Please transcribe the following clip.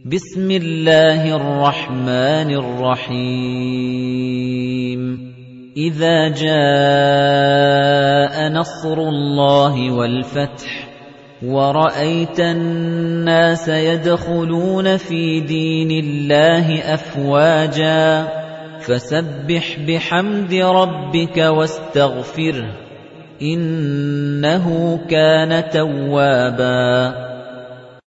بسم الله الرحمن الرحيم إذا جاء نصر الله والفتح ورأيت الناس يدخلون في دين الله أفواجا فسبح بحمد ربك واستغفره إنه كان توابا